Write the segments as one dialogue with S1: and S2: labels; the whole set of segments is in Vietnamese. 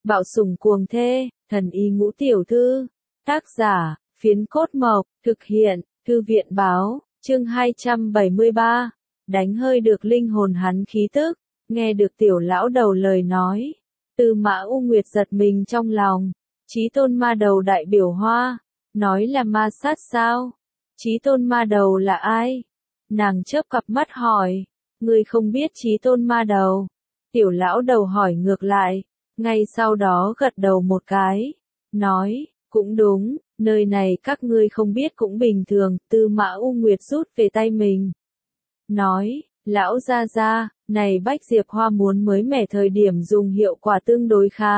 S1: Bạo sủng cuồng thê, thần y ngũ tiểu thư. Tác giả, Phiến Cốt Mộc, thực hiện, Thư viện báo, chương 273. Đánh hơi được linh hồn hắn khí tức, nghe được tiểu lão đầu lời nói. Tư Mã U Nguyệt giật mình trong lòng. Chí tôn ma đầu đại biểu hoa, nói là ma sát sao? Chí tôn ma đầu là ai? Nàng chớp cặp mắt hỏi, ngươi không biết chí tôn ma đầu? Tiểu lão đầu hỏi ngược lại, ngay sau đó gật đầu một cái, nói, cũng đúng, nơi này các ngươi không biết cũng bình thường. Tư Mã U Nguyệt rút về tay mình. Nói, lão gia gia, này bách diệp hoa muốn mới mẻ thời điểm dùng hiệu quả tương đối khá.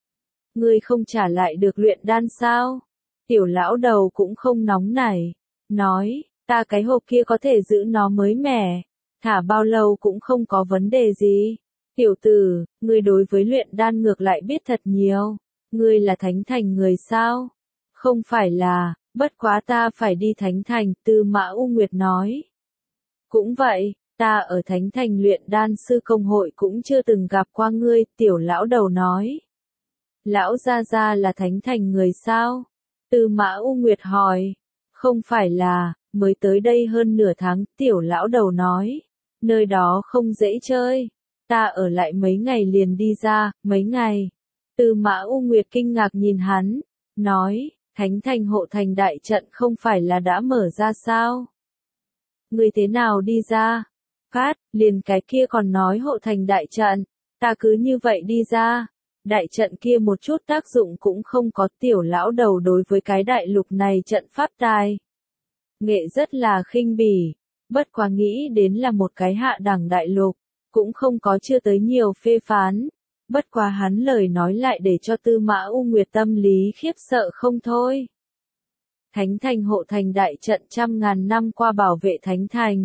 S1: Ngươi không trả lại được luyện đan sao? Tiểu lão đầu cũng không nóng nảy, nói, ta cái hộp kia có thể giữ nó mới mẻ, thả bao lâu cũng không có vấn đề gì. Tiểu tử, ngươi đối với luyện đan ngược lại biết thật nhiều, ngươi là thánh thành người sao? Không phải là, bất quá ta phải đi thánh thành. Tư Mã U Nguyệt nói. Cũng vậy, ta ở thánh thành luyện đan sư công hội cũng chưa từng gặp qua ngươi. Tiểu lão đầu nói. Lão gia gia là thánh thành người sao? Tư Mã U Nguyệt hỏi. Không phải là, mới tới đây hơn nửa tháng. Tiểu lão đầu nói. Nơi đó không dễ chơi, ta ở lại mấy ngày liền đi ra. Mấy ngày? Tư Mã U Nguyệt kinh ngạc nhìn hắn, nói, thánh thành hộ thành đại trận không phải là đã mở ra sao? Ngươi thế nào đi ra? Phát, liền cái kia còn nói hộ thành đại trận, ta cứ như vậy đi ra. Đại trận kia một chút tác dụng cũng không có. Tiểu lão đầu đối với cái đại lục này trận pháp tài nghệ rất là khinh bỉ, bất quá nghĩ đến là một cái hạ đẳng đại lục, cũng không có chưa tới nhiều phê phán. Bất quá hắn lời nói lại để cho Tư Mã U Nguyệt tâm lý khiếp sợ không thôi. Thánh thành hộ thành đại trận trăm ngàn năm qua bảo vệ thánh thành.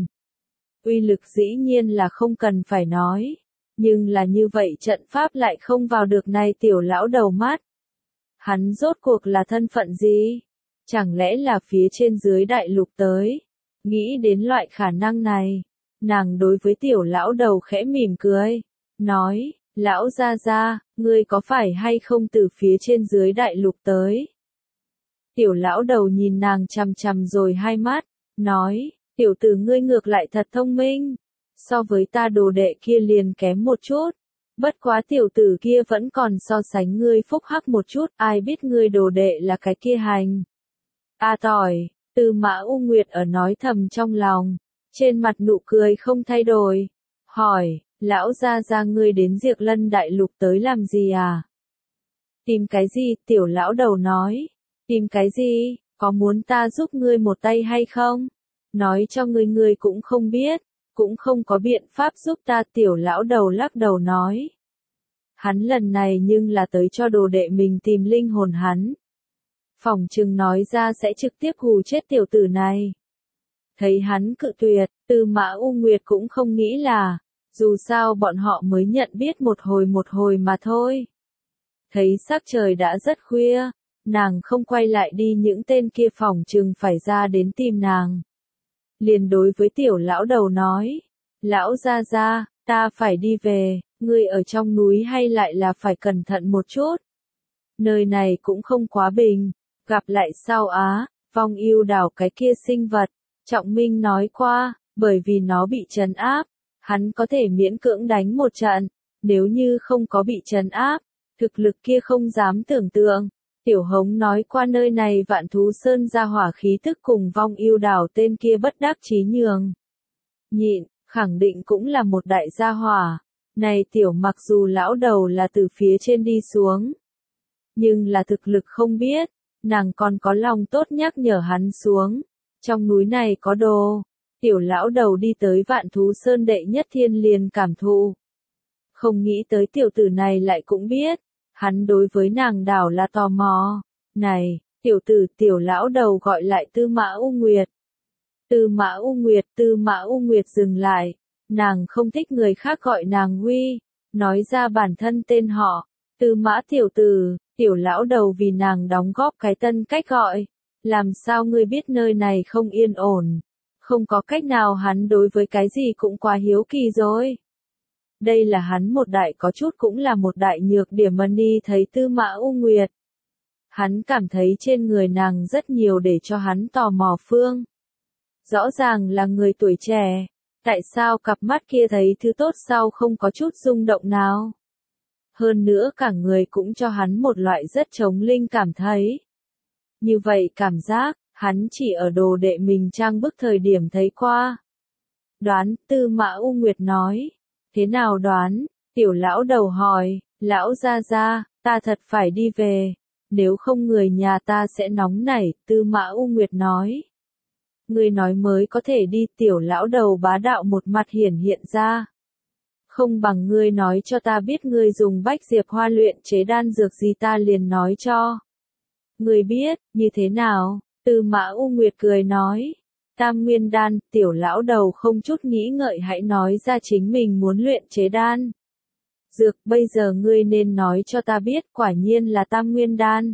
S1: Uy lực dĩ nhiên là không cần phải nói. Nhưng là như vậy trận pháp lại không vào được này tiểu lão đầu mắt. Hắn rốt cuộc là thân phận gì? Chẳng lẽ là phía trên dưới đại lục tới? Nghĩ đến loại khả năng này, nàng đối với tiểu lão đầu khẽ mỉm cười, nói, lão gia gia, ngươi có phải hay không từ phía trên dưới đại lục tới? Tiểu lão đầu nhìn nàng chằm chằm rồi hai mắt, nói, tiểu tử ngươi ngược lại thật thông minh, so với ta đồ đệ kia liền kém một chút, bất quá tiểu tử kia vẫn còn so sánh ngươi phúc hắc một chút. Ai biết ngươi đồ đệ là cái kia hành a tỏi. Tư Mã U Nguyệt ở nói thầm trong lòng, trên mặt nụ cười không thay đổi, hỏi, lão gia gia ngươi đến Diệp Lân đại lục tới làm gì à? Tìm cái gì? Tiểu lão đầu nói, tìm cái gì, có muốn ta giúp ngươi một tay hay không? Nói cho ngươi ngươi cũng không biết, cũng không có biện pháp giúp ta. Tiểu lão đầu lắc đầu nói, hắn lần này nhưng là tới cho đồ đệ mình tìm linh hồn hắn. Phỏng chừng nói ra sẽ trực tiếp hù chết tiểu tử này. Thấy hắn cự tuyệt, Tư Mã U Nguyệt cũng không nghĩ là, dù sao bọn họ mới nhận biết một hồi mà thôi. Thấy sắc trời đã rất khuya, nàng không quay lại đi, những tên kia phỏng chừng phải ra đến tìm nàng. Liền đối với tiểu lão đầu nói, lão gia gia, ta phải đi về, ngươi ở trong núi hay lại là phải cẩn thận một chút. Nơi này cũng không quá bình. Gặp lại sau á, Vong Yêu đảo cái kia sinh vật, Trọng Minh nói qua, bởi vì nó bị trấn áp, hắn có thể miễn cưỡng đánh một trận, nếu như không có bị trấn áp, thực lực kia không dám tưởng tượng. Tiểu Hống nói qua nơi này Vạn Thú Sơn ra hỏa khí thức cùng Vong Yêu đảo tên kia bất đắc chí nhường nhịn, khẳng định cũng là một đại gia hỏa. Này tiểu mặc dù lão đầu là từ phía trên đi xuống, nhưng là thực lực không biết. Nàng còn có lòng tốt nhắc nhở hắn xuống. Trong núi này có đồ. Tiểu lão đầu đi tới Vạn Thú Sơn đệ nhất thiên liền cảm thụ. Không nghĩ tới tiểu tử này lại cũng biết. Hắn đối với nàng đảo là tò mò. Này, tiểu tử, tiểu lão đầu gọi lại Tư Mã U Nguyệt. Tư Mã U Nguyệt, Tư Mã U Nguyệt dừng lại. Nàng không thích người khác gọi nàng Huy. Nói ra bản thân tên họ. Tư Mã tiểu tử. Tiểu lão đầu vì nàng đóng góp cái tân cách gọi. Làm sao ngươi biết nơi này không yên ổn? Không có cách nào, hắn đối với cái gì cũng quá hiếu kỳ rồi. Đây là hắn một đại có chút cũng là một đại nhược điểm mà đi thấy Tư Mã U Nguyệt. Hắn cảm thấy trên người nàng rất nhiều để cho hắn tò mò phương. Rõ ràng là người tuổi trẻ, tại sao cặp mắt kia thấy thứ tốt sau không có chút rung động nào? Hơn nữa cả người cũng cho hắn một loại rất trống linh cảm thấy. Như vậy cảm giác, hắn chỉ ở đồ đệ mình trang bức thời điểm thấy qua. Đoán, Tư Mã U Nguyệt nói. Thế nào đoán? Tiểu lão đầu hỏi, lão gia gia, ta thật phải đi về. Nếu không người nhà ta sẽ nóng nảy, Tư Mã U Nguyệt nói. Ngươi nói mới có thể đi, tiểu lão đầu bá đạo một mặt hiển hiện ra. Không bằng ngươi nói cho ta biết ngươi dùng bách diệp hoa luyện chế đan dược gì ta liền nói cho. Ngươi biết, như thế nào? Tư Mã U Nguyệt cười nói. Tam nguyên đan, tiểu lão đầu không chút nghĩ ngợi hãy nói ra chính mình muốn luyện chế đan. Dược, bây giờ ngươi nên nói cho ta biết, quả nhiên là tam nguyên đan.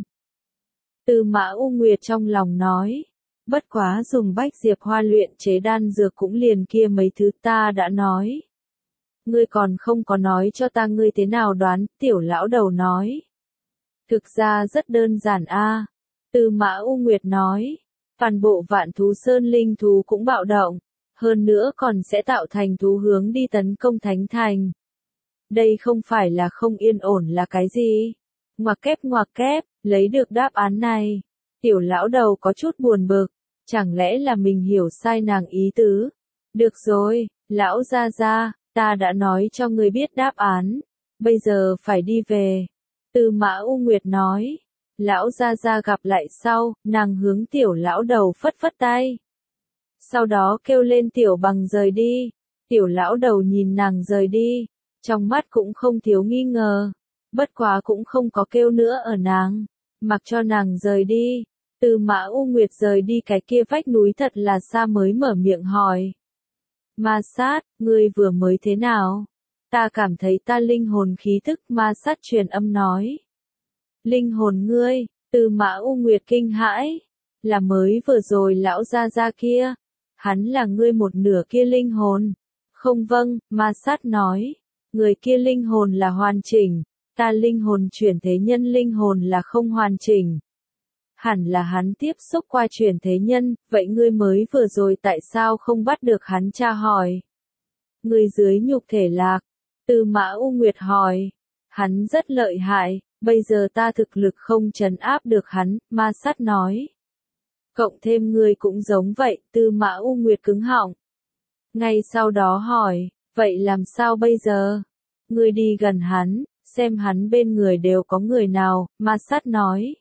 S1: Tư Mã U Nguyệt trong lòng nói. Bất quá dùng bách diệp hoa luyện chế đan dược cũng liền kia mấy thứ ta đã nói. Ngươi còn không có nói cho ta ngươi thế nào đoán, tiểu lão đầu nói. Thực ra rất đơn giản a. Tư Mã U Nguyệt nói. Toàn bộ Vạn Thú Sơn linh thú cũng bạo động, hơn nữa còn sẽ tạo thành thú hướng đi tấn công Thánh Thành. Đây không phải là không yên ổn là cái gì? Ngoặc kép, lấy được đáp án này. Tiểu lão đầu có chút buồn bực, chẳng lẽ là mình hiểu sai nàng ý tứ? Được rồi, lão gia gia, ta đã nói cho ngươi biết đáp án, bây giờ phải đi về. Tư Mã U Nguyệt nói. Lão gia gia gặp lại sau, nàng hướng tiểu lão đầu phất phất tay. Sau đó kêu lên tiểu bằng rời đi. Tiểu lão đầu nhìn nàng rời đi, trong mắt cũng không thiếu nghi ngờ. Bất quá cũng không có kêu nữa ở nàng, mặc cho nàng rời đi. Tư Mã U Nguyệt rời đi cái kia vách núi thật là xa mới mở miệng hỏi. Ma sát, ngươi vừa mới thế nào? Ta cảm thấy ta linh hồn khí tức, ma sát truyền âm nói. Linh hồn ngươi, Tư Mã U Nguyệt kinh hãi, là mới vừa rồi lão gia gia kia, hắn là ngươi một nửa kia linh hồn. Không vâng, ma sát nói, người kia linh hồn là hoàn chỉnh, ta linh hồn chuyển thế nhân linh hồn là không hoàn chỉnh. Hẳn là hắn tiếp xúc qua chuyển thế nhân, vậy ngươi mới vừa rồi tại sao không bắt được hắn tra hỏi? Ngươi dưới nhục thể lạc, Tư Mã U Nguyệt hỏi, hắn rất lợi hại. Bây giờ ta thực lực không trấn áp được hắn, ma sát nói. Cộng thêm ngươi cũng giống vậy, Tư Mã U Nguyệt cứng họng. Ngay sau đó hỏi, vậy làm sao bây giờ? Ngươi đi gần hắn, xem hắn bên người đều có người nào, ma sát nói.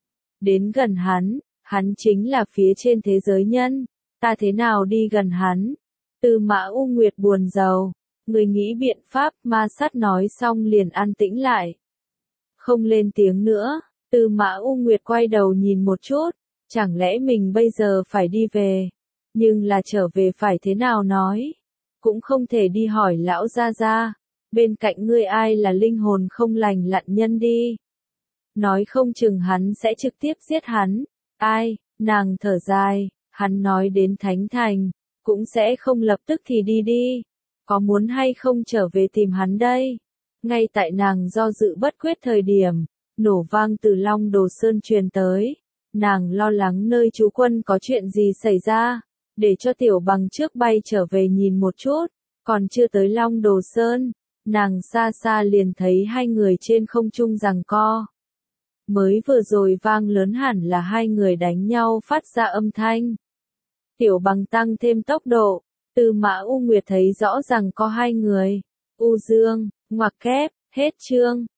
S1: Đến gần hắn chính là phía trên thế giới nhân, ta thế nào đi gần hắn? Tư Mã U Nguyệt buồn rầu, ngươi nghĩ biện pháp, ma sát nói xong liền an tĩnh lại. Không lên tiếng nữa, Tư Mã U Nguyệt quay đầu nhìn một chút, chẳng lẽ mình bây giờ phải đi về, nhưng là trở về phải thế nào nói, cũng không thể đi hỏi lão gia gia, bên cạnh ngươi ai là linh hồn không lành lặn nhân đi. Nói không chừng hắn sẽ trực tiếp giết hắn, ai, nàng thở dài, hắn nói đến Thánh Thành, cũng sẽ không lập tức thì đi, có muốn hay không trở về tìm hắn đây? Ngay tại nàng do dự bất quyết thời điểm, nổ vang từ Long Đồ Sơn truyền tới. Nàng lo lắng nơi trú quân có chuyện gì xảy ra, để cho tiểu bằng trước bay trở về nhìn một chút, còn chưa tới Long Đồ Sơn, nàng xa xa liền thấy hai người trên không trung giằng co. Mới vừa rồi vang lớn hẳn là hai người đánh nhau phát ra âm thanh. Tiểu bằng tăng thêm tốc độ, Tư Mã U Nguyệt thấy rõ ràng có hai người. U Dương, ngoặc kép, hết chương.